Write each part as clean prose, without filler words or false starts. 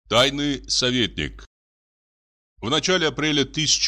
Тайный советник. В начале апреля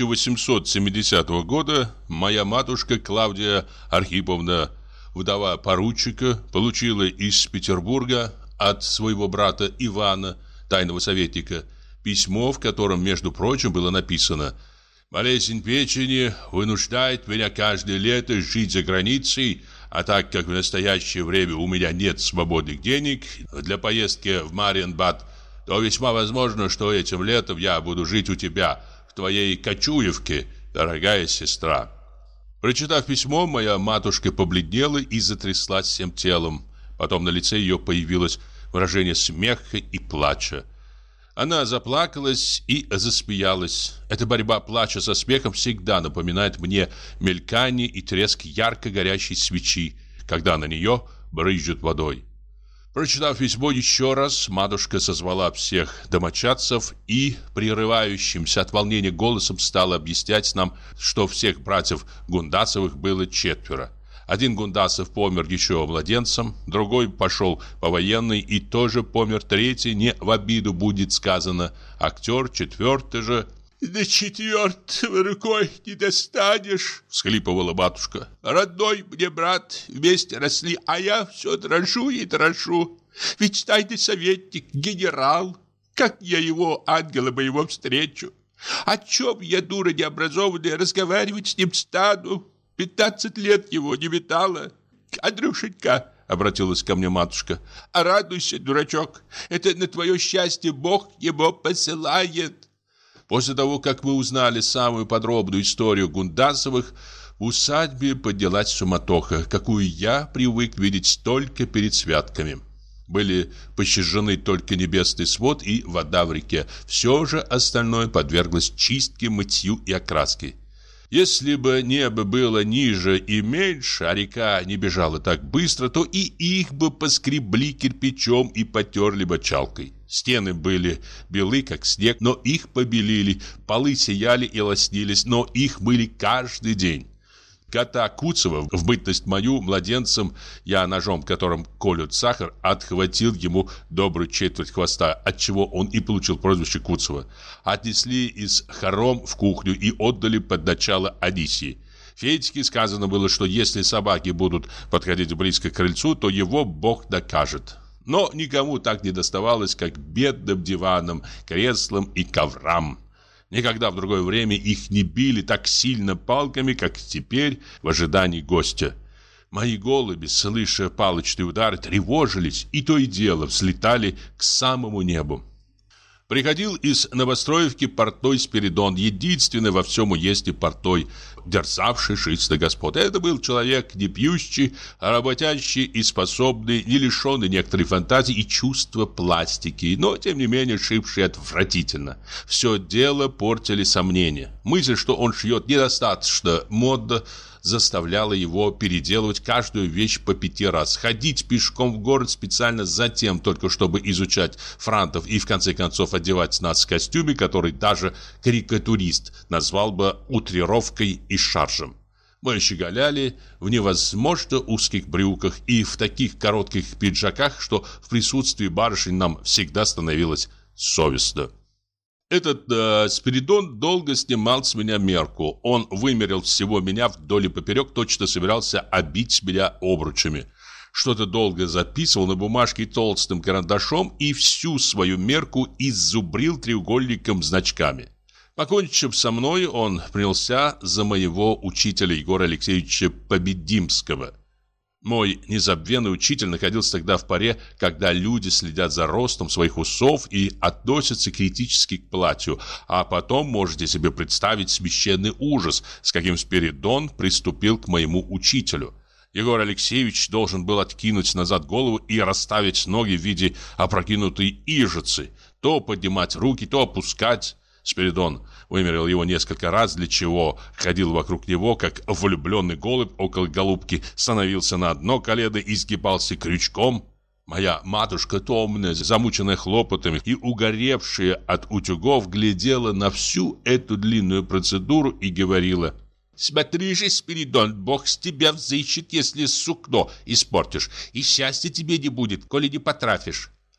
1870 года моя матушка Клавдия Архиповна, вдова поручика, получила из Петербурга от своего брата Ивана, тайного советника, письмо, в котором, между прочим, было написано: «Болезнь печени вынуждает меня каждое лето жить за границей, а так как в настоящее время у меня нет свободных денег для поездки в Мариенбад, то весьма возможно, что этим летом я буду жить у тебя, в твоей Кочуевке, дорогая сестра». Прочитав письмо, моя матушка побледнела и затряслась всем телом. Потом на лице ее появилось выражение смеха и плача. Она заплакалась и засмеялась. Эта борьба плача со смехом всегда напоминает мне мелькание и треск ярко горящей свечи, когда на нее брызжет водой. Прочитав письмо еще раз, матушка созвала всех домочадцев и, прерывающимся от волнения голосом, стала объяснять нам, что всех братьев Гундасовых было 4. Один Гундасов помер еще младенцем, другой пошел по военной и тоже помер, третий, не в обиду будет сказано, актер, 4 же. «До 4-го рукой не достанешь», — всхлипывала матушка. «Родной мне брат, вместе росли, а я все дрожу и дрожу. Ведь тайный советник, генерал, как я его, ангела моего, встречу? О чем я, дура необразованная, разговаривать с ним стану? 15 лет его не видала. Андрюшенька», — обратилась ко мне матушка, — «радуйся, дурачок, это на твое счастье Бог его посылает». После того, как мы узнали самую подробную историю Гундасовых, в усадьбе поднялась суматоха, какую я привык видеть только перед святками. Были пощажены только небесный свод и вода в реке. Все же остальное подверглось чистке, мытью и окраске. Если бы небо было ниже и меньше, а река не бежала так быстро, то и их бы поскребли кирпичом и потерли мочалкой. Стены были белы, как снег, но их побелили, полы сияли и лоснились, но их мыли каждый день. Кота Куцева, в бытность мою, младенцем, я ножом, которым колют сахар, отхватил ему добрую четверть хвоста, отчего он и получил прозвище Куцева. Отнесли из хором в кухню и отдали под начало Анисии. Федьке сказано было, что если собаки будут подходить близко к крыльцу, то его Бог накажет. Но никому так не доставалось, как бедным диванам, креслам и коврам. Никогда в другое время их не били так сильно палками, как теперь в ожидании гостя. Мои голуби, слыша палочные удары, тревожились и то и дело взлетали к самому небу. Приходил из Новостроевки портной Спиридон, единственный во всем уезде портной, дерзавший шить на господ. Это был человек не пьющий, а работящий и способный, не лишенный некоторой фантазии и чувства пластики, но, тем не менее, шивший отвратительно. Все дело портили сомнения. Мысль, что он шьет недостаточно модно, заставляла его переделывать каждую вещь по 5 раз, ходить пешком в город специально затем, только чтобы изучать франтов и в конце концов одевать нас в костюме, который даже карикатурист назвал бы утрировкой и шаржем. Мы щеголяли в невозможно узких брюках и в таких коротких пиджаках, что в присутствии барышень нам всегда становилось совестно. Этот Спиридон долго снимал с меня мерку. Он вымерил всего меня вдоль и поперек, точно собирался обить меня обручами. Что-то долго записывал на бумажке толстым карандашом и всю свою мерку иззубрил треугольником значками. Покончив со мной, он принялся за моего учителя Егора Алексеевича Победимского. Мой незабвенный учитель находился тогда в поре, когда люди следят за ростом своих усов и относятся критически к платью, а потом можете себе представить священный ужас, с каким Спиридон приступил к моему учителю. Егор Алексеевич должен был откинуть назад голову и расставить ноги в виде опрокинутой ижицы, то поднимать руки, то опускать. Спиридон вымерил его несколько раз, для чего ходил вокруг него, как влюбленный голубь около голубки, становился на одно колено и сгибался крючком. Моя матушка, томная, замученная хлопотами и угоревшая от утюгов, глядела на всю эту длинную процедуру и говорила: «Смотри же, Спиридон, Бог с тебя взыщет, если сукно испортишь, и счастья тебе не будет, коли не потрафишь».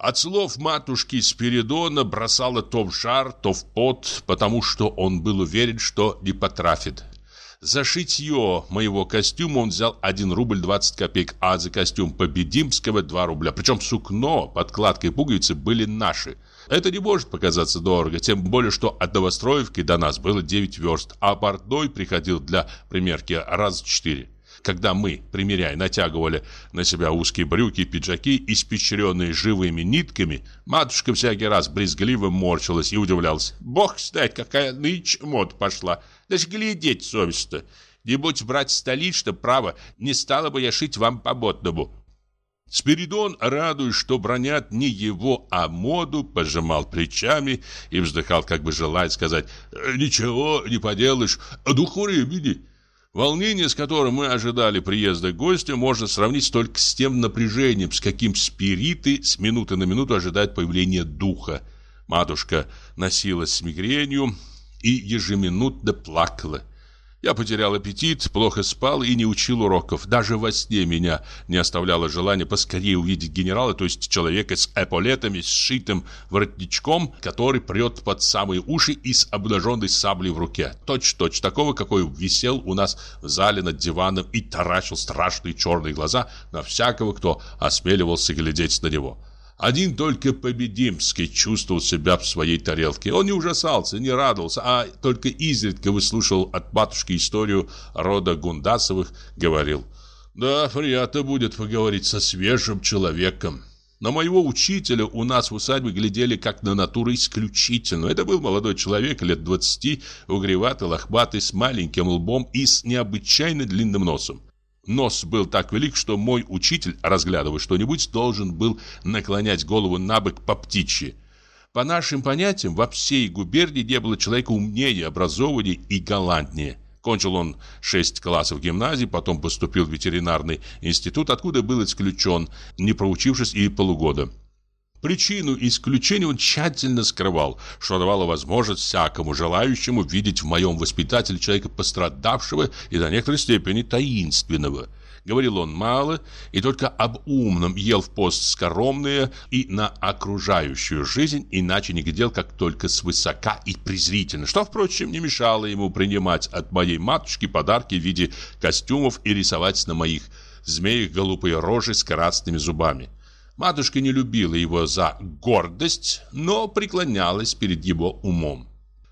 От слов матушки Спиридона бросало то в жар, то в пот, потому что он был уверен, что не потрафит. За шитье моего костюма он взял 1 рубль 20 копеек, а за костюм Победимского 2 рубля. Причем сукно, подкладка и пуговицы были наши. Это не может показаться дорого, тем более, что от Новостроевки до нас было 9 верст, а портной приходил для примерки раз в 4. Когда мы, примеряя, натягивали на себя узкие брюки и пиджаки, испещренные живыми нитками, матушка всякий раз брезгливо морщилась и удивлялась. «Бог знает, какая нынче мода пошла! Даже глядеть совестно! Не будь брать столично, право, не стала бы я шить вам по-модному!» Спиридон, радуясь, что бронят не его, а моду, пожимал плечами и вздыхал, как бы желая сказать: «Ничего не поделаешь, дух времени». Волнение, с которым мы ожидали приезда гостя, можно сравнить только с тем напряжением, с каким спириты с минуты на минуту ожидают появления духа. Матушка носилась с мигренью и ежеминутно плакала. Я потерял аппетит, плохо спал и не учил уроков. Даже во сне меня не оставляло желание поскорее увидеть генерала, то есть человека с эполетами, с сшитым воротничком, который прет под самые уши и с обнаженной саблей в руке. Точь-точь такого, какой висел у нас в зале над диваном и таращил страшные черные глаза на всякого, кто осмеливался глядеть на него. Один только Победимский чувствовал себя в своей тарелке. Он не ужасался, не радовался, а только изредка выслушивал от матушки историю рода Гундасовых, говорил: «Да, приятно будет поговорить со свежим человеком». На моего учителя у нас в усадьбе глядели как на натуру исключительную. Это был молодой человек лет 20, угреватый, лохматый, с маленьким лбом и с необычайно длинным носом. Нос был так велик, что мой учитель, разглядывая что-нибудь, должен был наклонять голову набок по птичьи. По нашим понятиям, во всей губернии не было человека умнее, образованнее и галантнее. Кончил он 6 классов гимназии, потом поступил в ветеринарный институт, откуда был исключен, не проучившись и полугода. Причину исключения он тщательно скрывал, что давало возможность всякому желающему видеть в моем воспитателе человека пострадавшего и до некоторой степени таинственного. Говорил он мало и только об умном, ел в пост скоромное и на окружающую жизнь, иначе не глядел, как только свысока и презрительно, что, впрочем, не мешало ему принимать от моей матушки подарки в виде костюмов и рисовать на моих змеях голубые рожи с красными зубами. Матушка не любила его за гордость, но преклонялась перед его умом.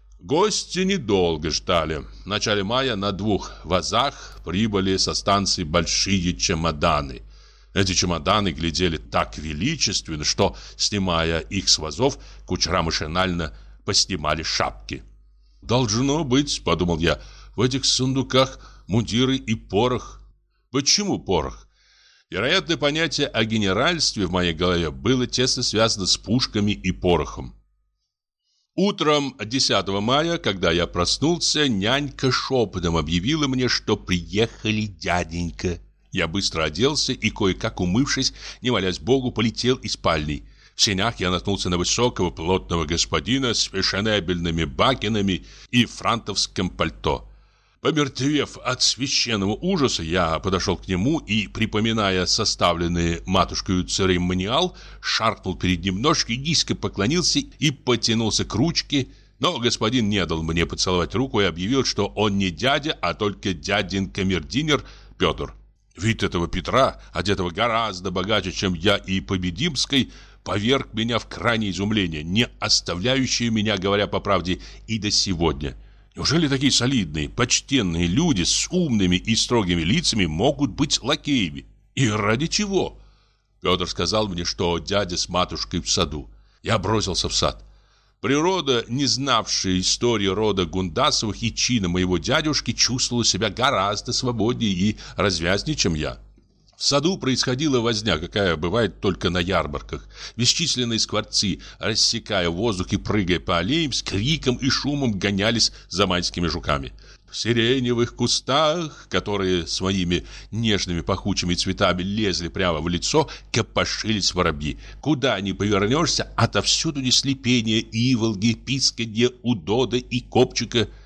Гости недолго ждали. В начале мая на 2 вазах прибыли со станции большие чемоданы. Эти чемоданы глядели так величественно, что, снимая их с вазов, кучера машинально поснимали шапки. «Должно быть, — подумал я, — в этих сундуках мундиры и порох». Почему порох? Вероятно, понятие о генеральстве в моей голове было тесно связано с пушками и порохом. Утром 10 мая, когда я проснулся, нянька шепотом объявила мне, что приехали дяденька. Я быстро оделся и, кое-как умывшись, не молясь Богу, полетел из спальни. В сенях я наткнулся на высокого плотного господина с фешенебельными бакенами и франтовским пальто. Помертвев от священного ужаса, я подошел к нему и, припоминая составленный матушкой церемониал, шаркнул перед ним ножкой, низко поклонился и потянулся к ручке, но господин не дал мне поцеловать руку и объявил, что он не дядя, а только дядин камердинер Петр. Вид этого Петра, одетого гораздо богаче, чем я и Победимской, поверг меня в крайнее изумление, не оставляющее меня, говоря по правде, и до сегодня. Неужели такие солидные, почтенные люди с умными и строгими лицами могут быть лакеями? И ради чего? Петр сказал мне, что дядя с матушкой в саду. Я бросился в сад. Природа, не знавшая истории рода Гундасовых и чина моего дядюшки, чувствовала себя гораздо свободнее и развязнее, чем я. В саду происходила возня, какая бывает только на ярмарках. Бесчисленные скворцы, рассекая воздух и прыгая по аллеям, с криком и шумом гонялись за майскими жуками. В сиреневых кустах, которые своими нежными пахучими цветами лезли прямо в лицо, копошились воробьи. Куда ни повернешься, отовсюду несли пение иволги, писканье удода и копчика.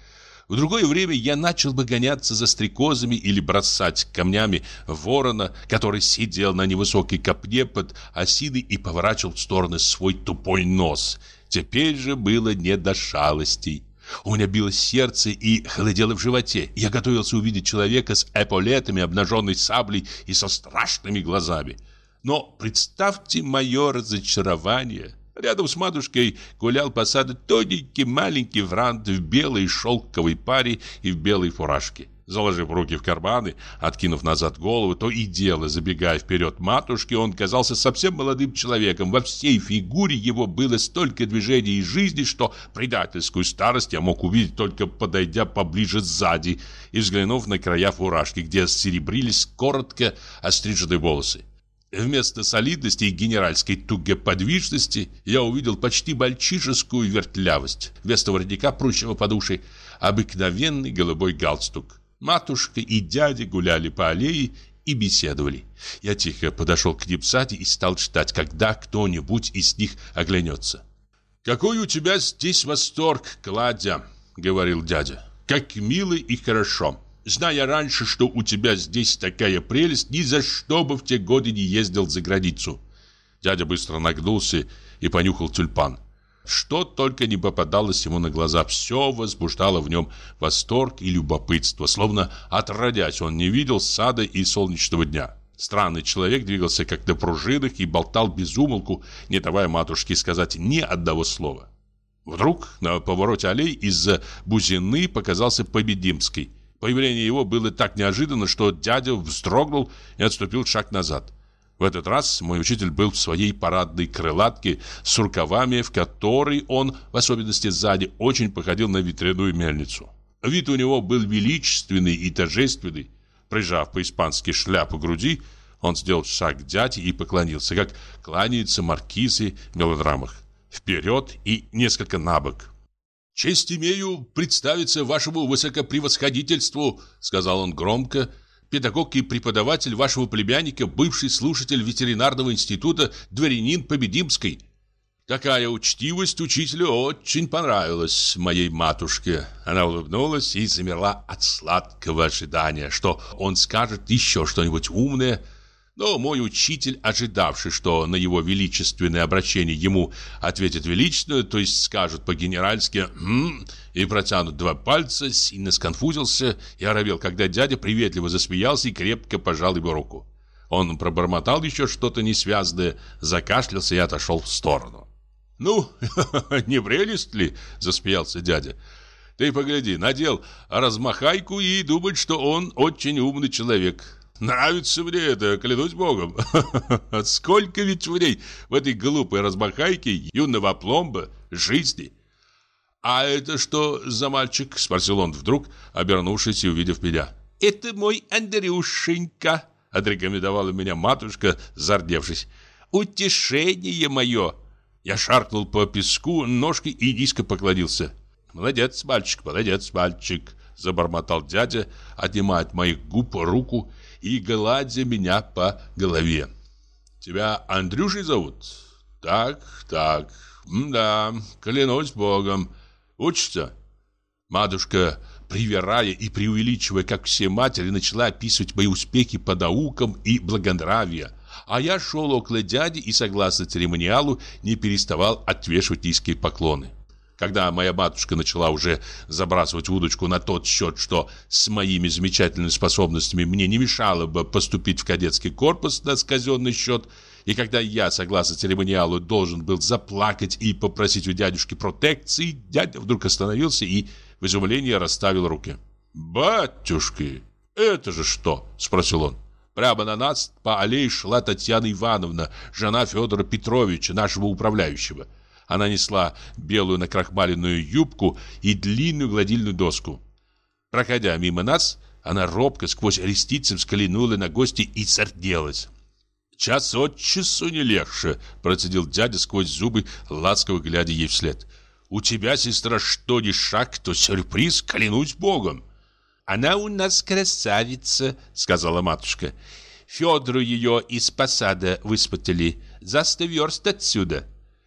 В другое время я начал бы гоняться за стрекозами или бросать камнями ворона, который сидел на невысокой копне под осиной и поворачивал в стороны свой тупой нос. Теперь же было не до шалостей. У меня билось сердце и холодело в животе. Я готовился увидеть человека с эполетами, обнаженной саблей и со страшными глазами. Но представьте мое разочарование. Рядом с матушкой гулял по саду тоненький маленький франт в белой шелковой паре и в белой фуражке. Заложив руки в карманы, откинув назад голову, то и дело, забегая вперед матушки, он казался совсем молодым человеком. Во всей фигуре его было столько движений и жизни, что предательскую старость я мог увидеть, только подойдя поближе сзади и взглянув на края фуражки, где серебрились коротко остриженные волосы. Вместо солидности и генеральской тугоподвижности я увидел почти мальчишескую вертлявость. Вместо воротника, прущего под уши, обыкновенный голубой галстук. Матушка и дядя гуляли по аллее и беседовали. Я тихо подошел к ним сзади и стал ждать, когда кто-нибудь из них оглянется. «Какой у тебя здесь восторг, Кладя!» — говорил дядя. «Как мило и хорошо! Зная раньше, что у тебя здесь такая прелесть, ни за что бы в те годы не ездил за границу». Дядя быстро нагнулся и понюхал тюльпан. Что только не попадалось ему на глаза, все возбуждало в нем восторг и любопытство, словно отродясь он не видел сада и солнечного дня. Странный человек двигался как на пружинах и болтал без умолку, не давая матушке сказать ни одного слова. Вдруг на повороте аллеи из-за бузины показался Победимский. Появление его было так неожиданно, что дядя вздрогнул и отступил шаг назад. В этот раз мой учитель был в своей парадной крылатке с рукавами, в которой он, в особенности сзади, очень походил на ветряную мельницу. Вид у него был величественный и торжественный. Прижав по-испански шляпу к груди, он сделал шаг к дяде и поклонился, как кланяются маркизы в мелодрамах, вперед и несколько набок. «Честь имею представиться вашему высокопревосходительству», — сказал он громко, «педагог и преподаватель вашего племянника, бывший слушатель ветеринарного института, дворянин Победимский». Такая учтивость учителю очень понравилась моей матушке. Она улыбнулась и замерла от сладкого ожидания, что он скажет еще что-нибудь умное. Но мой учитель, ожидавший, что на его величественное обращение ему ответит величественно, то есть скажут по-генеральски и протянут два пальца, сильно сконфузился и оробел, когда дядя приветливо засмеялся и крепко пожал его руку. Он пробормотал еще что-то несвязное, закашлялся и отошел в сторону. «Ну, не прелесть ли?» – засмеялся дядя. «Ты погляди, надел размахайку и думает, что он очень умный человек». Нравится мне это, клянусь богом. Сколько ведь в ней, в этой глупой размахайке, юного пломба, жизни. «А это что за мальчик?» – спросил он вдруг, обернувшись и увидев меня. «Это мой Андрюшенька», – отрекомендовала меня матушка, зардевшись. «Утешение мое». Я шаркнул по песку ножкой и низко поклонился. молодец, мальчик», – забормотал дядя, отнимая от моих губ руку и гладя меня по голове. «Тебя Андрюшей зовут?» «Так. Да, клянусь богом. Учишься?» Матушка, привирая и преувеличивая, как все матери, начала описывать мои успехи по наукам и благонравию, а я шел около дяди и, согласно церемониалу, не переставал отвешивать низкие поклоны. Когда моя матушка начала уже забрасывать удочку на тот счет, что с моими замечательными способностями мне не мешало бы поступить в кадетский корпус на казенный счет, и когда я, согласно церемониалу, должен был заплакать и попросить у дядюшки протекции, дядя вдруг остановился и в изумлении расставил руки. «Батюшки, это же что?» – спросил он. Прямо на нас по аллее шла Татьяна Ивановна, жена Федора Петровича, нашего управляющего. Она несла белую накрахмаленную юбку и длинную гладильную доску. Проходя мимо нас, она робко сквозь ресницы взглянула на гостя и зарделась. «Час от часу не легче», – процедил дядя сквозь зубы, ласково глядя ей вслед. «У тебя, сестра, что ни шаг, то сюрприз, клянусь богом». «Она у нас красавица», — сказала матушка. «Федору ее из посада выспотали за 100 верст отсюда».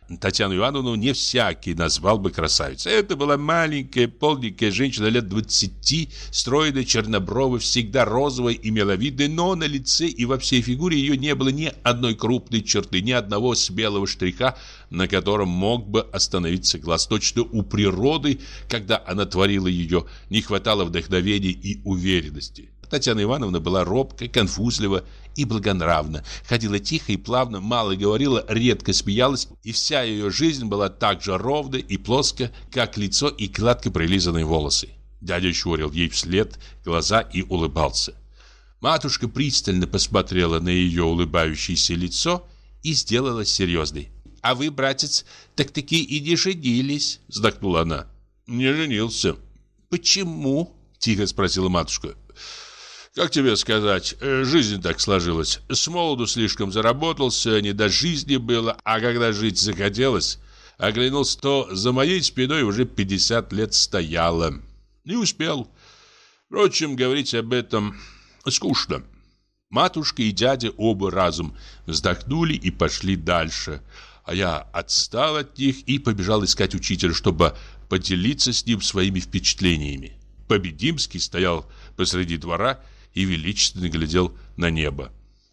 Татьяну Ивановну не всякий назвал бы красавицей. Это была маленькая, полненькая женщина лет 20, стройная, чернобровая, всегда розовая и миловидная, но на лице и во всей фигуре ее не было ни одной крупной черты, ни одного смелого штриха, на котором мог бы остановиться глаз. Точно у природы, когда она творила ее, не хватало вдохновения и уверенности. Татьяна Ивановна была робка, конфузлива и благонравна, ходила тихо и плавно, мало говорила, редко смеялась, и вся ее жизнь была так же ровна и плоска, как лицо и гладко прилизанные волосы. Дядя щурил ей вслед глаза и улыбался. Матушка пристально посмотрела на ее улыбающееся лицо и сделалась серьезной. «А вы, братец, так-таки и не женились?» – вздохнула она. «Не женился». «Почему?» – тихо спросила матушка. «Как тебе сказать, жизнь так сложилась. С молоду слишком заработался, не до жизни было, а когда жить захотелось, оглянулся, то за моей спиной уже 50 лет стояло. Не успел. Впрочем, говорить об этом скучно». Матушка и дядя оба разом вздохнули и пошли дальше, а я отстал от них и побежал искать учителя, чтобы поделиться с ним своими впечатлениями. Победимский стоял посреди двора и величественно глядел на небо.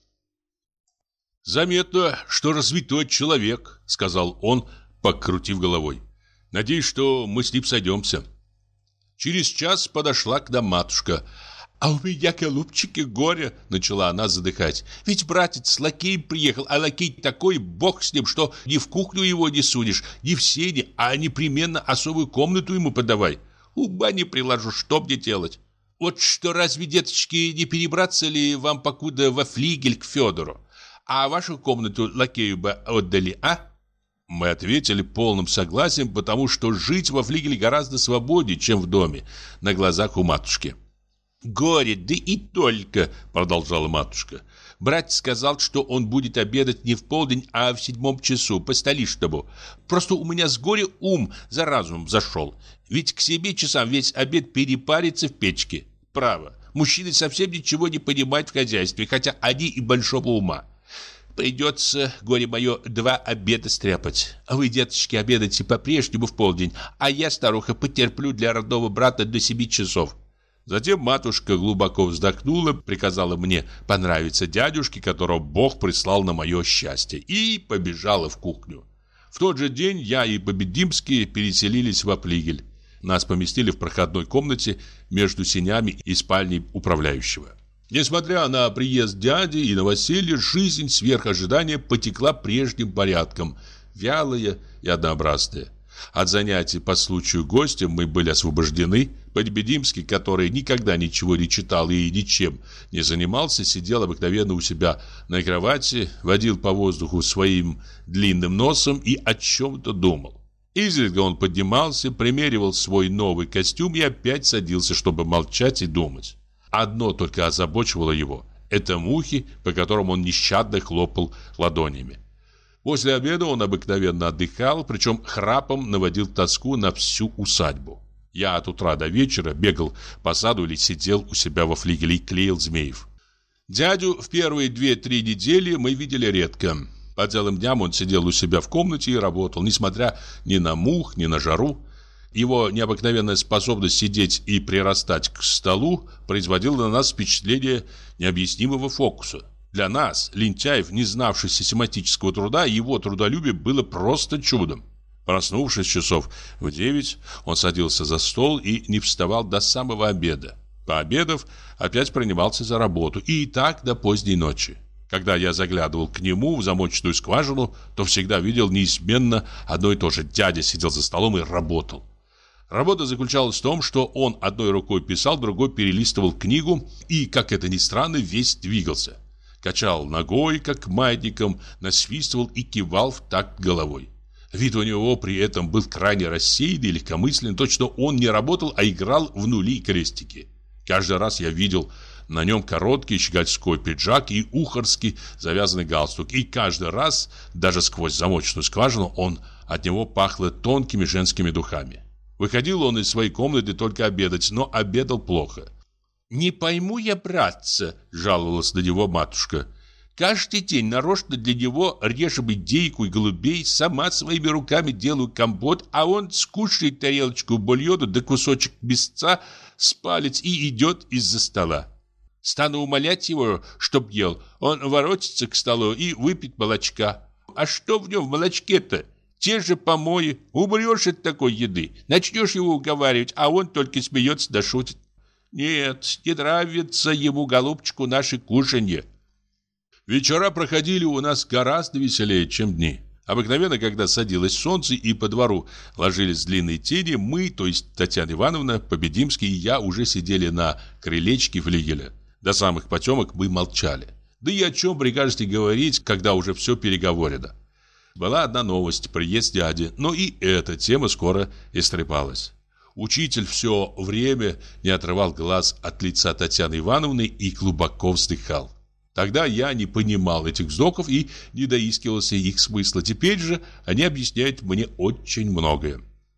«Заметно, что развитой человек», — сказал он, покрутив головой. «Надеюсь, что мы с ним сойдемся». Через час подошла к нам матушка. «А у меня, голубчики, горе!» — начала она задыхать. «Ведь братец с лакеем приехал, а лакей такой, бог с ним, что ни в кухню его не сунешь, ни в сене, а непременно особую комнату ему подавай. Ума не приложу, что мне делать? Вот что, разве, деточки, не перебраться ли вам покуда во флигель к Федору? А вашу комнату лакею бы отдали, а?» Мы ответили полным согласием, потому что жить во флигеле гораздо свободнее, чем в доме, на глазах у матушки. «Горе, да и только!» — продолжала матушка. «Братец сказал, что он будет обедать не в полдень, а в 7 часу, по-столичному. Просто у меня с горя ум за разумом зашел. Ведь к 7 часам весь обед перепарится в печке. Право, мужчины совсем ничего не понимают в хозяйстве, хотя они и большого ума. Придется, горе мое, 2 обеда стряпать. А вы, деточки, обедайте по-прежнему в полдень, а я, старуха, потерплю для родного брата до 7 часов». Затем матушка глубоко вздохнула, приказала мне понравиться дядюшке, которого Бог прислал на мое счастье, и побежала в кухню. В тот же день я и Победимский переселились во флигель. Нас поместили в проходной комнате между сенями и спальней управляющего. Несмотря на приезд дяди и новоселье, жизнь сверх ожидания потекла прежним порядком, вялая и однообразная. От занятий по случаю гостя мы были освобождены. Победимский, который никогда ничего не читал и ничем не занимался, сидел обыкновенно у себя на кровати, водил по воздуху своим длинным носом и о чем-то думал. Изредка он поднимался, примеривал свой новый костюм и опять садился, чтобы молчать и думать. Одно только озабочивало его – это мухи, по которым он нещадно хлопал ладонями. После обеда он обыкновенно отдыхал, причем храпом наводил тоску на всю усадьбу. Я от утра до вечера бегал по саду или сидел у себя во флигеле и клеил змеев. Дядю в первые 2-3 недели мы видели редко. По целым дням он сидел у себя в комнате и работал, несмотря ни на мух, ни на жару. Его необыкновенная способность сидеть и прирастать к столу производила на нас впечатление необъяснимого фокуса. Для нас, лентяев, не знавших систематического труда, его трудолюбие было просто чудом. Проснувшись часов в 9, он садился за стол и не вставал до самого обеда. Пообедав, опять принимался за работу, и так до поздней ночи. Когда я заглядывал к нему в замочную скважину, то всегда видел неизменно одно и то же. Дядя сидел за столом и работал. Работа заключалась в том, что он одной рукой писал, другой перелистывал книгу и, как это ни странно, весь двигался. Качал ногой, как маятником, насвистывал и кивал в такт головой. Вид у него при этом был крайне рассеянный и легкомысленный, точно он не работал, а играл в нули и крестики. Каждый раз я видел на нем короткий щегольской пиджак и ухарский завязанный галстук, и каждый раз, даже сквозь замочную скважину, от него пахло тонкими женскими духами. Выходил он из своей комнаты только обедать, но обедал плохо. «Не пойму я, братца», — жаловалась на него матушка. Каждый день нарочно для него режем индейку и голубей, сама своими руками делаю компот, а он скушает тарелочку бульону да кусочек мясца с палец и идет из-за стола. Стану умолять его, чтоб ел, он воротится к столу и выпьет молочка. А что в нем в молочке-то? Те же помои. Умрешь от такой еды. Начнешь его уговаривать, а он только смеется да шутит. Нет, не нравится ему, голубчику, наше кушанье. Вечера проходили у нас гораздо веселее, чем дни. Обыкновенно, когда садилось солнце и по двору ложились длинные тени, мы, то есть Татьяна Ивановна, Победимский и я, уже сидели на крылечке флигеля. До самых потемок мы молчали. Да и о чем прикажете говорить, когда уже все переговорено. Была одна новость – приезд дяди, но и эта тема скоро истрепалась. Учитель все время не отрывал глаз от лица Татьяны Ивановны и глубоко вздыхал. Тогда я не понимал этих вздохов и не доискивался их смысла. Теперь же они объясняют мне очень многое.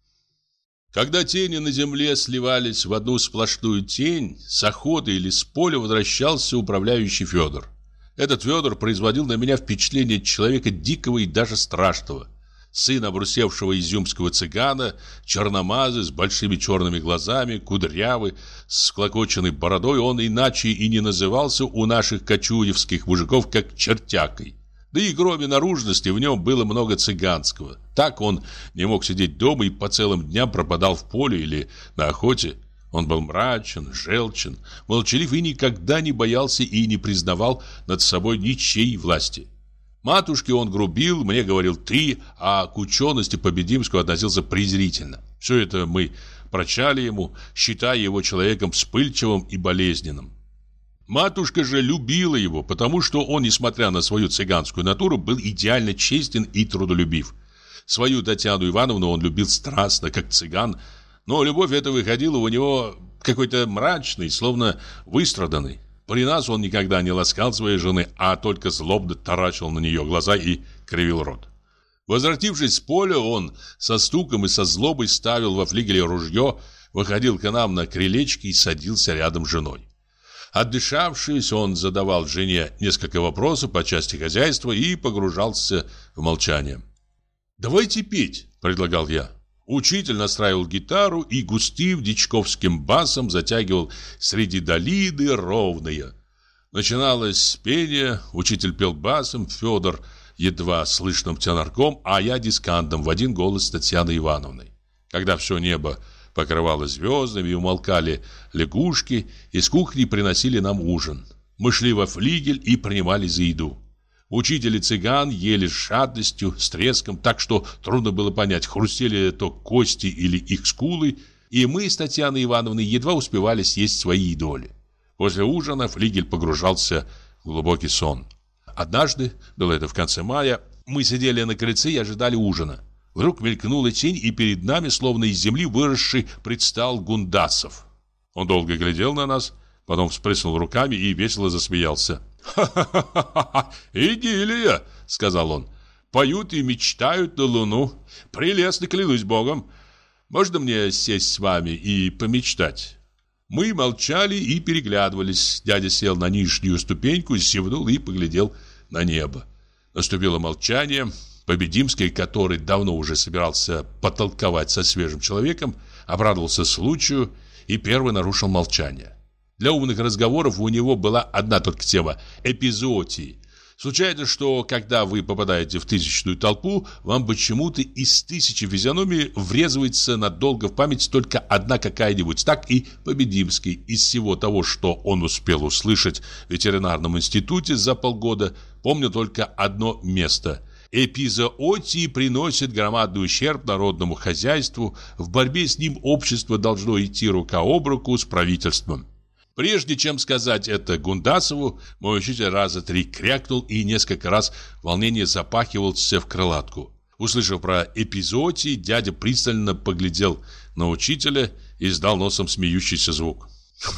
Когда тени на земле сливались в одну сплошную тень, с охоты или с поля возвращался управляющий Федор. Этот Федор производил на меня впечатление человека дикого и даже страшного. Сын обрусевшего изюмского цыгана, черномазый, с большими черными глазами, кудрявый, с склокоченной бородой, он иначе и не назывался у наших кочуевских мужиков, как чертякой. Да и кроме наружности в нем было много цыганского. Так он не мог сидеть дома и по целым дням пропадал в поле или на охоте. Он был мрачен, желчен, молчалив и никогда не боялся и не признавал над собой ничьей власти. Матушке он грубил, мне говорил «ты», а к учености Победимского относился презрительно. Все это мы прочали ему, считая его человеком вспыльчивым и болезненным. Матушка же любила его, потому что он, несмотря на свою цыганскую натуру, был идеально честен и трудолюбив. Свою Татьяну Ивановну он любил страстно, как цыган, но любовь эта выходила у него какой-то мрачной, словно выстраданной. При нас он никогда не ласкал своей жены, а только злобно таращил на нее глаза и кривил рот. Возвратившись с поля, он со стуком и со злобой ставил во флигеле ружье, выходил к нам на крылечко и садился рядом с женой. Отдышавшись, он задавал жене несколько вопросов по части хозяйства и погружался в молчание. «Давайте петь», — предлагал я. Учитель настраивал гитару и густым дичковским басом затягивал среди долины ровные. Начиналось пение, учитель пел басом, Федор едва слышным тенорком, а я дискантом в один голос с Татьяной Ивановной. Когда все небо покрывало звездами и умолкали лягушки, из кухни приносили нам ужин. Мы шли во флигель и принимали за еду. Учитель и цыган ели с жадностью, с треском, так что трудно было понять, хрустели то кости или их скулы, и мы с Татьяной Ивановной едва успевали съесть свои доли. После ужина флигель погружался в глубокий сон. Однажды, было это в конце мая, мы сидели на крыльце и ожидали ужина. Вдруг мелькнула тень, и перед нами, словно из земли выросший, предстал Гундасов. Он долго глядел на нас, потом всплеснул руками и весело засмеялся. «Ха-ха-ха! Идиллия!» — сказал он. «Поют и мечтают на луну. Прелестно, клянусь Богом. Можно мне сесть с вами и помечтать?» Мы молчали и переглядывались. Дядя сел на нижнюю ступеньку, зевнул и поглядел на небо. Наступило молчание. Победимский, который давно уже собирался потолковать со свежим человеком, обрадовался случаю и первый нарушил молчание. Для умных разговоров у него была одна только тема – эпизоотии. Случается, что когда вы попадаете в тысячную толпу, вам почему-то из тысячи физиономий врезывается надолго в память только одна какая-нибудь. Так и Победимский из всего того, что он успел услышать в ветеринарном институте за полгода, помнил только одно место – эпизоотии приносят громадный ущерб народному хозяйству, в борьбе с ним общество должно идти рука об руку с правительством. Прежде чем сказать это Гундасову, мой учитель раза 3 крякнул и несколько раз в волнении запахивался в крылатку. Услышав про эпизоотии, дядя пристально поглядел на учителя и издал носом смеющийся звук.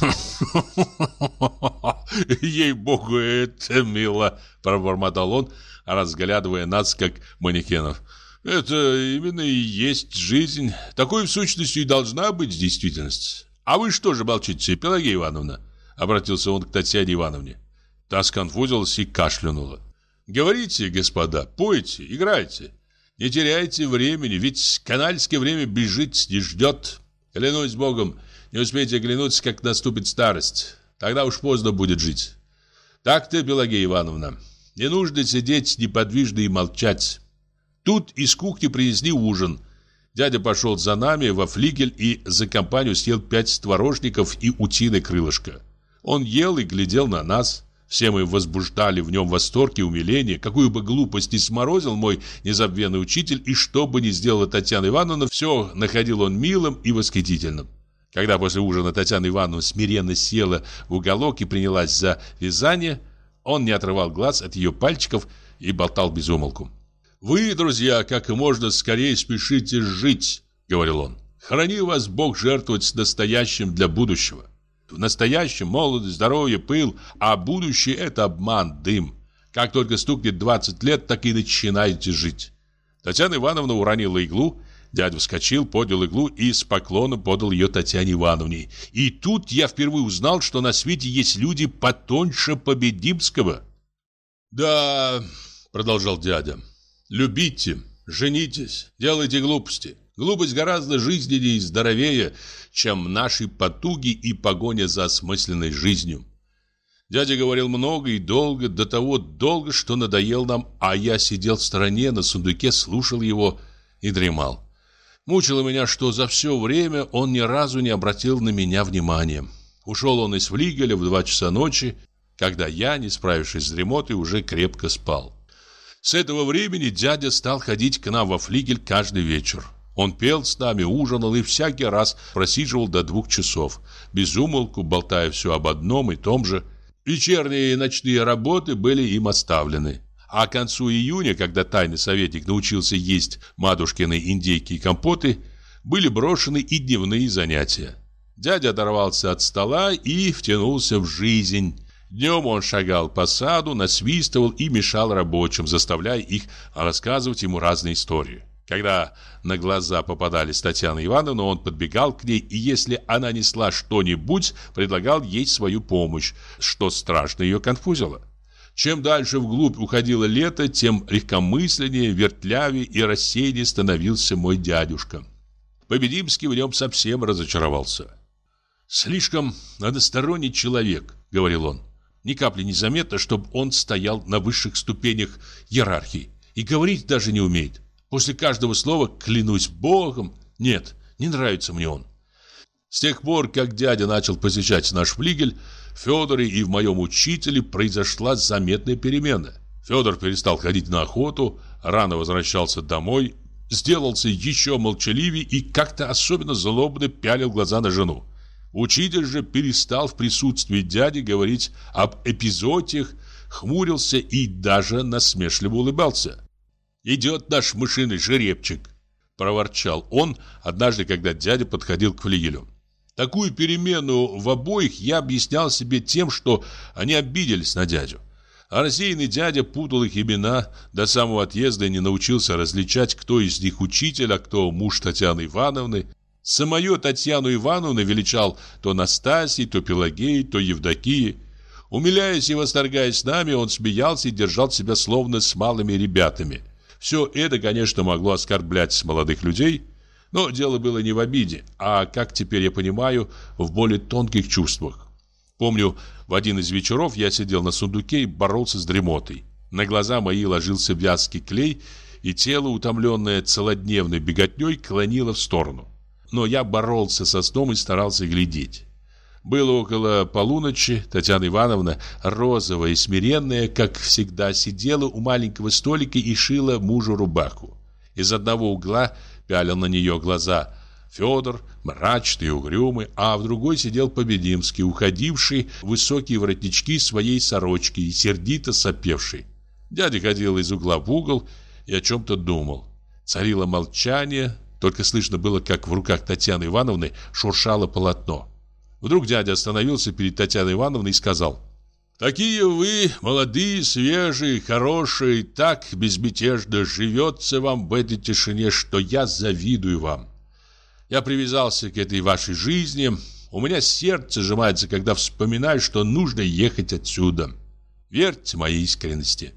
«Ей-богу, это мило!» – пробормотал он, разглядывая нас, как манекенов. «Это именно и есть жизнь. Такой в сущности и должна быть действительность. А вы что же молчите, Пелагея Ивановна?» — обратился он к Татьяне Ивановне. Та сконфузилась и кашлянула. «Говорите, господа, пойте, играйте. Не теряйте времени, ведь канальское время бежит, не ждет. Клянусь Богом, не успейте оглянуться, как наступит старость. Тогда уж поздно будет жить. Так-то, Пелагея Ивановна, не нужно сидеть неподвижно и молчать». Тут из кухни принесли ужин. Дядя пошел за нами во флигель и за компанию съел 5 творожников и утиное крылышко. Он ел и глядел на нас. Все мы возбуждали в нем восторг и умиление. Какую бы глупость ни сморозил мой незабвенный учитель, и что бы ни сделала Татьяна Ивановна, все находил он милым и восхитительным. Когда после ужина Татьяна Ивановна смиренно села в уголок и принялась за вязание, он не отрывал глаз от ее пальчиков и болтал без умолку. «Вы, друзья, как можно скорее спешите жить», — говорил он. «Храни вас Бог жертвовать настоящим для будущего. В настоящем молодость, здоровье, пыл, а будущее — это обман, дым. Как только стукнет 20 лет, так и начинаете жить». Татьяна Ивановна уронила иглу, дядя вскочил, поднял иглу и с поклоном подал ее Татьяне Ивановне. И тут я впервые узнал, что на свете есть люди потоньше Победимского. «Да», — продолжал дядя, — «любите, женитесь, делайте глупости. Глупость гораздо жизненнее и здоровее, чем наши потуги и погоня за осмысленной жизнью». Дядя говорил много и долго, до того долго, что надоел нам, а я сидел в стороне на сундуке, слушал его и дремал. Мучило меня, что за все время он ни разу не обратил на меня внимания. Ушел он из флигеля в 2 часа ночи, когда я, не справившись с дремотой, уже крепко спал. С этого времени дядя стал ходить к нам во флигель каждый вечер. Он пел с нами, ужинал и всякий раз просиживал до 2 часов, без умолку, болтая все об одном и том же. Вечерние и ночные работы были им оставлены. А к концу июня, когда тайный советник научился есть матушкины индейки и компоты, были брошены и дневные занятия. Дядя оторвался от стола и втянулся в жизнь. Днем он шагал по саду, насвистывал и мешал рабочим, заставляя их рассказывать ему разные истории. Когда на глаза попадались Татьяна Ивановна, он подбегал к ней, и если она несла что-нибудь, предлагал ей свою помощь, что страшно ее конфузило. Чем дальше вглубь уходило лето, тем легкомысленнее, вертлявее и рассеяннее становился мой дядюшка. Победимский в нем совсем разочаровался. «Слишком односторонний человек», — говорил он. «Ни капли не заметно, чтобы он стоял на высших ступенях иерархии и говорить даже не умеет. После каждого слова клянусь Богом. Нет, не нравится мне он». С тех пор, как дядя начал посещать наш флигель, в Федоре и в моем учителе произошла заметная перемена. Федор перестал ходить на охоту, рано возвращался домой, сделался еще молчаливее и как-то особенно злобно пялил глаза на жену. Учитель же перестал в присутствии дяди говорить об эпизодиях, хмурился и даже насмешливо улыбался. «Идет наш мышиный жеребчик», — проворчал он однажды, когда дядя подходил к флигелю. Такую перемену в обоих я объяснял себе тем, что они обиделись на дядю. А рассеянный дядя путал их имена, до самого отъезда и не научился различать, кто из них учитель, а кто муж Татьяны Ивановны. Самую Татьяну Ивановну величал то Настасьей, то Пелагеей, то Евдокией. Умиляясь и восторгаясь нами, он смеялся и держал себя словно с малыми ребятами. Все это, конечно, могло оскорблять молодых людей, но дело было не в обиде, а, как теперь я понимаю, в более тонких чувствах. Помню, в один из вечеров я сидел на сундуке и боролся с дремотой. На глаза мои ложился вязкий клей, и тело, утомленное целодневной беготней, клонило в сторону. Но я боролся со сном и старался глядеть. Было около полуночи. Татьяна Ивановна, розовая и смиренная, как всегда, сидела у маленького столика и шила мужу рубаху. Из одного угла пялил на нее глаза Федор, мрачный и угрюмый, а в другой сидел Победимский, уходивший в высокие воротнички своей сорочки и сердито сопевший. Дядя ходил из угла в угол и о чем-то думал. Царило молчание, только слышно было, как в руках Татьяны Ивановны шуршало полотно. Вдруг дядя остановился перед Татьяной Ивановной и сказал: «Такие вы, молодые, свежие, хорошие, так безмятежно живется вам в этой тишине, что я завидую вам. Я привязался к этой вашей жизни, у меня сердце сжимается, когда вспоминаю, что нужно ехать отсюда. Верьте моей искренности.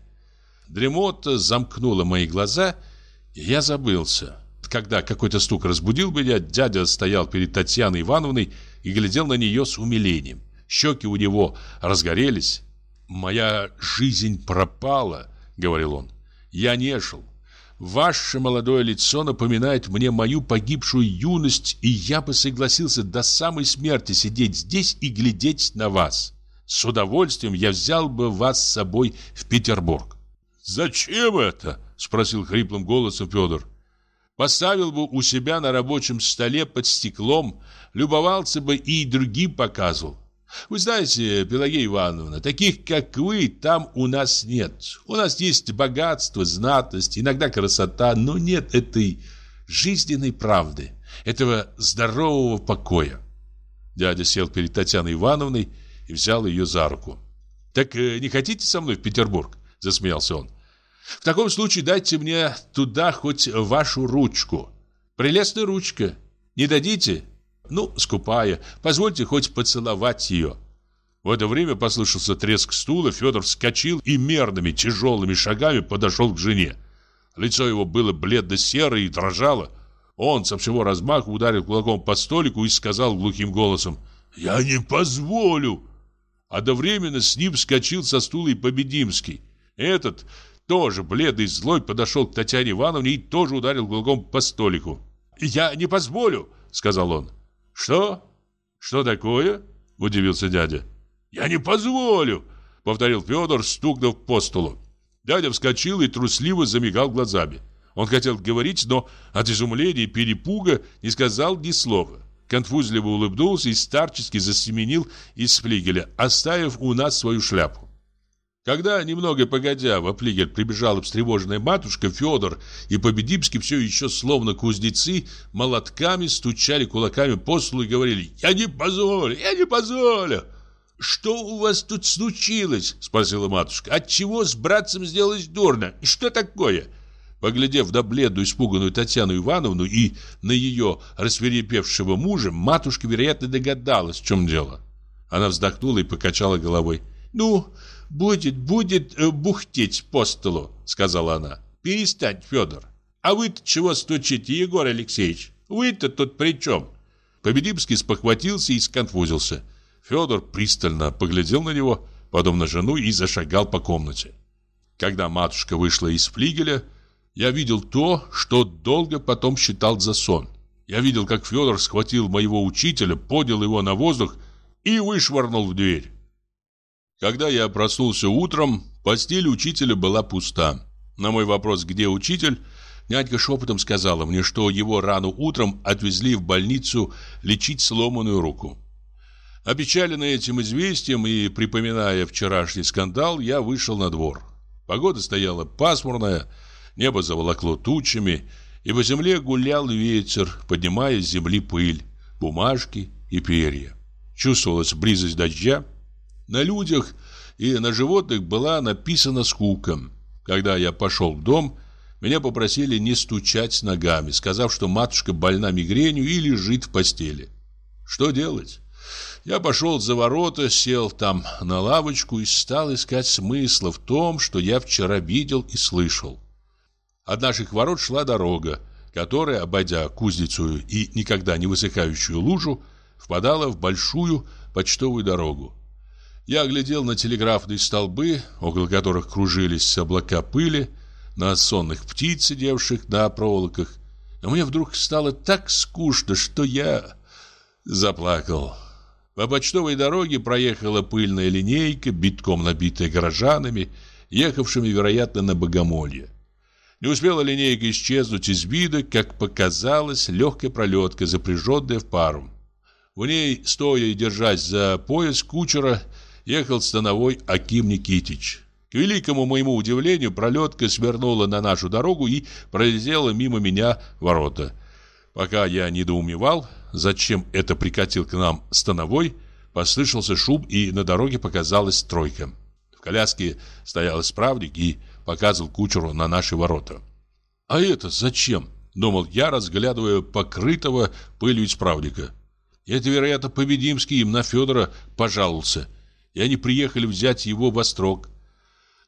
Дремота замкнула мои глаза, и я забылся. Когда какой-то стук разбудил меня, дядя стоял перед Татьяной Ивановной и глядел на нее с умилением. Щеки у него разгорелись. «Моя жизнь пропала», — говорил он. «Я не жил. Ваше молодое лицо напоминает мне мою погибшую юность, и я бы согласился до самой смерти сидеть здесь и глядеть на вас. С удовольствием я взял бы вас с собой в Петербург». «Зачем это?» — спросил хриплым голосом Федор. «Поставил бы у себя на рабочем столе под стеклом, любовался бы и другим показывал. Вы знаете, Пелагея Ивановна, таких, как вы, там у нас нет. У нас есть богатство, знатность, иногда красота, но нет этой жизненной правды, этого здорового покоя». Дядя сел перед Татьяной Ивановной и взял ее за руку. «Так не хотите со мной в Петербург?» – засмеялся он. «В таком случае дайте мне туда хоть вашу ручку. Прелестная ручка. Не дадите? Ну, скупая, позвольте хоть поцеловать ее». В это время послышался треск стула, Федор вскочил и мерными тяжелыми шагами подошел к жене. Лицо его было бледно-серое и дрожало. Он со всего размаху ударил кулаком по столику и сказал глухим голосом: «Я не позволю!» Одновременно с ним вскочил со стула и Победимский. Этот, тоже бледный и злой, подошел к Татьяне Ивановне и тоже ударил кулаком по столику. «Я не позволю!» — сказал он. «Что? Что такое?» — удивился дядя. «Я не позволю!» — повторил Федор, стукнув по столу. Дядя вскочил и трусливо замигал глазами. Он хотел говорить, но от изумления и перепуга не сказал ни слова. Конфузливо улыбнулся и старчески засеменил из флигеля, оставив у нас свою шляпу. Когда, немного погодя, во флигель прибежала встревоженная матушка, Федор и Победимский все еще, словно кузнецы, молотками стучали кулаками по столу и говорили: «Я не позволю! Я не позволю!» «Что у вас тут случилось?» — спросила матушка. «Отчего с братцем сделалось дурно? Что такое?» Поглядев на бледную, испуганную Татьяну Ивановну и на ее рассвирепевшего мужа, матушка, вероятно, догадалась, в чем дело. Она вздохнула и покачала головой. «Ну, будет бухтеть по столу», — сказала она. «Перестань, Федор. А вы-то чего стучите, Егор Алексеевич? Вы-то тут при чем?» Победимский спохватился и сконфузился. Федор пристально поглядел на него, потом на жену и зашагал по комнате. Когда матушка вышла из флигеля, я видел то, что долго потом считал за сон. Я видел, как Федор схватил моего учителя, поднял его на воздух и вышвырнул в дверь. Когда я проснулся утром, постель учителя была пуста. На мой вопрос, где учитель, нянька шепотом сказала мне, что его рано утром отвезли в больницу лечить сломанную руку. Опечаленный этим известием и припоминая вчерашний скандал, я вышел на двор. Погода стояла пасмурная, небо заволокло тучами, и по земле гулял ветер, поднимая с земли пыль, бумажки и перья. Чувствовалась близость дождя. На людях и на животных была написана скука. Когда я пошел в дом, меня попросили не стучать ногами, сказав, что матушка больна мигренью и лежит в постели. Что делать? Я пошел за ворота, сел там на лавочку и стал искать смысла в том, что я вчера видел и слышал. От наших ворот шла дорога, которая, обойдя кузницу и никогда не высыхающую лужу, впадала в большую почтовую дорогу. Я глядел на телеграфные столбы, около которых кружились облака пыли, на сонных птиц, сидевших на проволоках. А мне вдруг стало так скучно, что я заплакал. По почтовой дороге проехала пыльная линейка, битком набитая горожанами, ехавшими, вероятно, на Богомолье. Не успела линейка исчезнуть из вида, как показалась легкая пролетка, запряженная в пару. В ней, стоя и держась за пояс кучера, ехал становой Аким Никитич. К великому моему удивлению, пролетка свернула на нашу дорогу и пролетела мимо меня в ворота. Пока я недоумевал, зачем это прикатил к нам становой, послышался шум, и на дороге показалась тройка. В коляске стоял исправник и показывал кучеру на наши ворота. «А это зачем?» — думал я, разглядывая покрытого пылью исправника. «Это, вероятно, Победимский им на Федора пожаловался, и они приехали взять его в острог.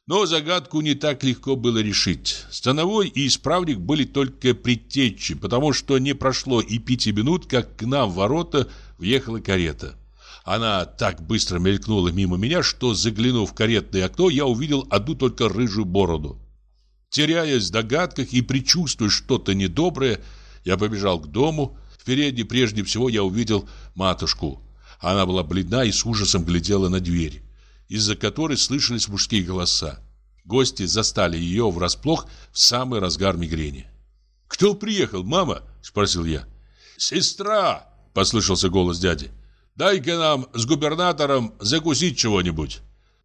Но загадку не так легко было решить. Становой и исправник были только предтечи, потому что не прошло и 5 минут, как к нам в ворота въехала карета. Она так быстро мелькнула мимо меня, что, заглянув в каретное окно, я увидел одну только рыжую бороду. Теряясь в догадках и предчувствуя что-то недоброе, я побежал к дому. В передней прежде всего я увидел матушку. Она была бледна и с ужасом глядела на дверь, из-за которой слышались мужские голоса. Гости застали ее врасплох в самый разгар мигрени. «Кто приехал, мама?» – спросил я. «Сестра!» – послышался голос дяди. «Дай-ка нам с губернатором закусить чего-нибудь».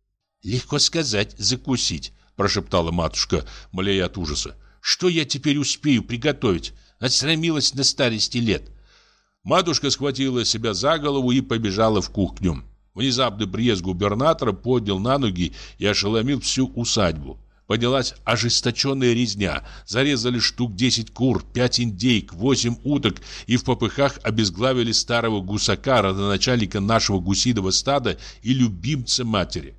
«Легко сказать, закусить», – прошептала матушка, млея от ужаса. «Что я теперь успею приготовить? Отсрамилась на старости лет». Матушка схватила себя за голову и побежала в кухню. Внезапный приезд губернатора поднял на ноги и ошеломил всю усадьбу. Поднялась ожесточенная резня. Зарезали штук 10 кур, 5 индейк, 8 уток и в попыхах обезглавили старого гусака, родоначальника нашего гусиного стада и любимца матери.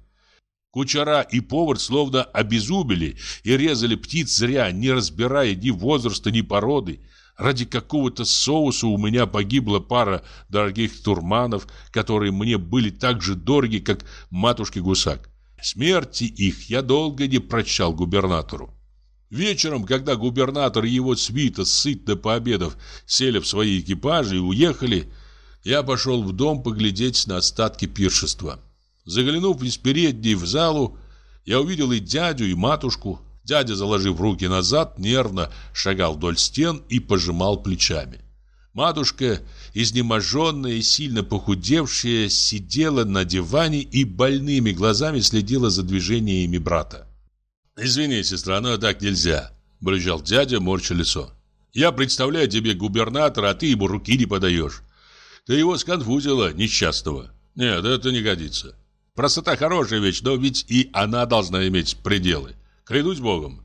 Кучера и повар словно обезумели и резали птиц зря, не разбирая ни возраста, ни породы. Ради какого-то соуса у меня погибла пара дорогих турманов, которые мне были так же дороги, как матушке гусак. Смерти их я долго не прощал губернатору. Вечером, когда губернатор и его свита, сытно пообедав, сели в свои экипажи и уехали, я пошел в дом поглядеть на остатки пиршества. Заглянув из передней в залу, я увидел и дядю, и матушку. Дядя, заложив руки назад, нервно шагал вдоль стен и пожимал плечами. Матушка, изнеможенная и сильно похудевшая, сидела на диване и больными глазами следила за движениями брата. «Извини, сестра, но так нельзя», — брызжал дядя, морча лицо. «Я представляю тебе губернатора, а ты ему руки не подаешь. Ты его сконфузила, несчастного. Нет, это не годится. Простота хорошая вещь, но ведь и она должна иметь пределы. Клянусь Богом.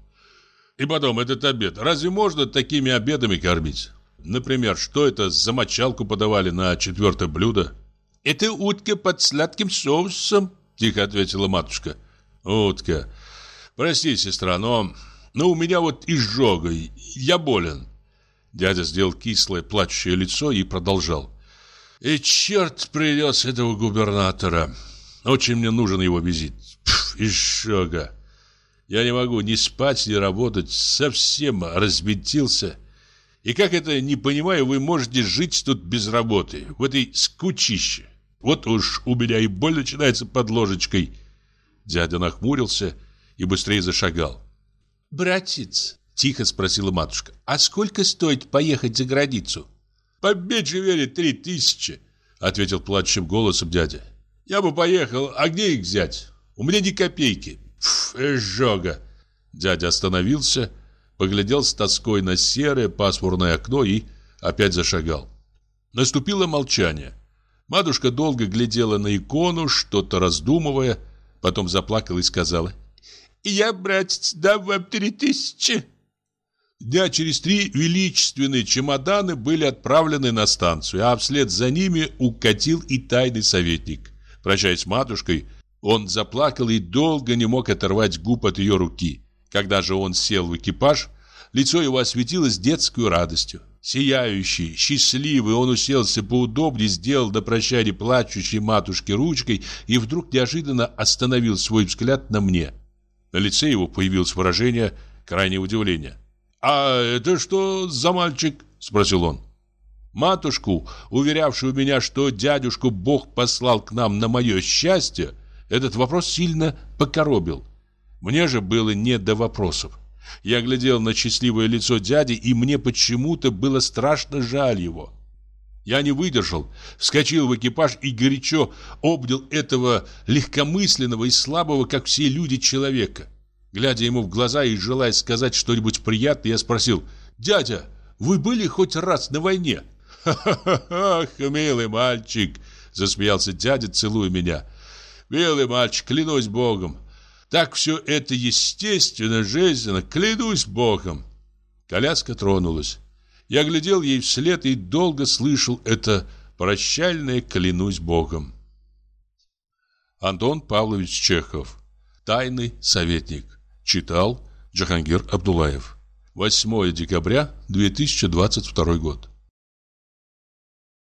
И потом, этот обед. Разве можно такими обедами кормить? Например, что это за мочалку подавали на 4-е блюдо?» «Это утка под сладким соусом», — тихо ответила матушка. «Утка. Прости, сестра, но у меня вот изжога. Я болен». Дядя сделал кислое, плачущее лицо и продолжал. «И черт принес этого губернатора. Очень мне нужен его визит. Изжога. Я не могу ни спать, ни работать. Совсем разбентился. И как это, не понимаю, вы можете жить тут без работы, в этой скучище? Вот уж у меня и боль начинается под ложечкой». Дядя нахмурился и быстрее зашагал. «Братец», — тихо спросила матушка, — «а сколько стоит поехать за границу?» «По меньшей мере 3000», — ответил плачущим голосом дядя. «Я бы поехал, а где их взять? У меня ни копейки. Изжога». Дядя остановился, поглядел с тоской на серое пасмурное окно и опять зашагал. Наступило молчание. Матушка долго глядела на икону, что-то раздумывая, потом заплакала и сказала: «Я, братец, дам вам 3000». Дня через 3 величественные чемоданы были отправлены на станцию, а вслед за ними укатил и тайный советник. Прощаясь с матушкой, он заплакал и долго не мог оторвать губ от ее руки. Когда же он сел в экипаж, лицо его осветилось детской радостью. Сияющий, счастливый, он уселся поудобнее, сделал на прощание плачущей матушке ручкой и вдруг неожиданно остановил свой взгляд на мне. На лице его появилось выражение крайнего удивления. «А это что за мальчик?» – спросил он. Матушку, уверявшую меня, что дядюшку Бог послал к нам на мое счастье, этот вопрос сильно покоробил. Мне же было не до вопросов. Я глядел на счастливое лицо дяди, и мне почему-то было страшно жаль его. Я не выдержал, вскочил в экипаж и горячо обнял этого легкомысленного и слабого, как все люди, человека. Глядя ему в глаза и желая сказать что-нибудь приятное, я спросил: «Дядя, вы были хоть раз на войне?» «Ха-ха-ха, милый мальчик!» — засмеялся дядя, целуя меня. «Милый мальчик, клянусь Богом! Так все это естественно, жизненно, клянусь Богом!» Коляска тронулась. Я глядел ей вслед и долго слышал это прощальное «клянусь Богом». Антон Павлович Чехов. Тайный советник. Читал Джахангир Абдуллаев. 8 декабря 2022 год.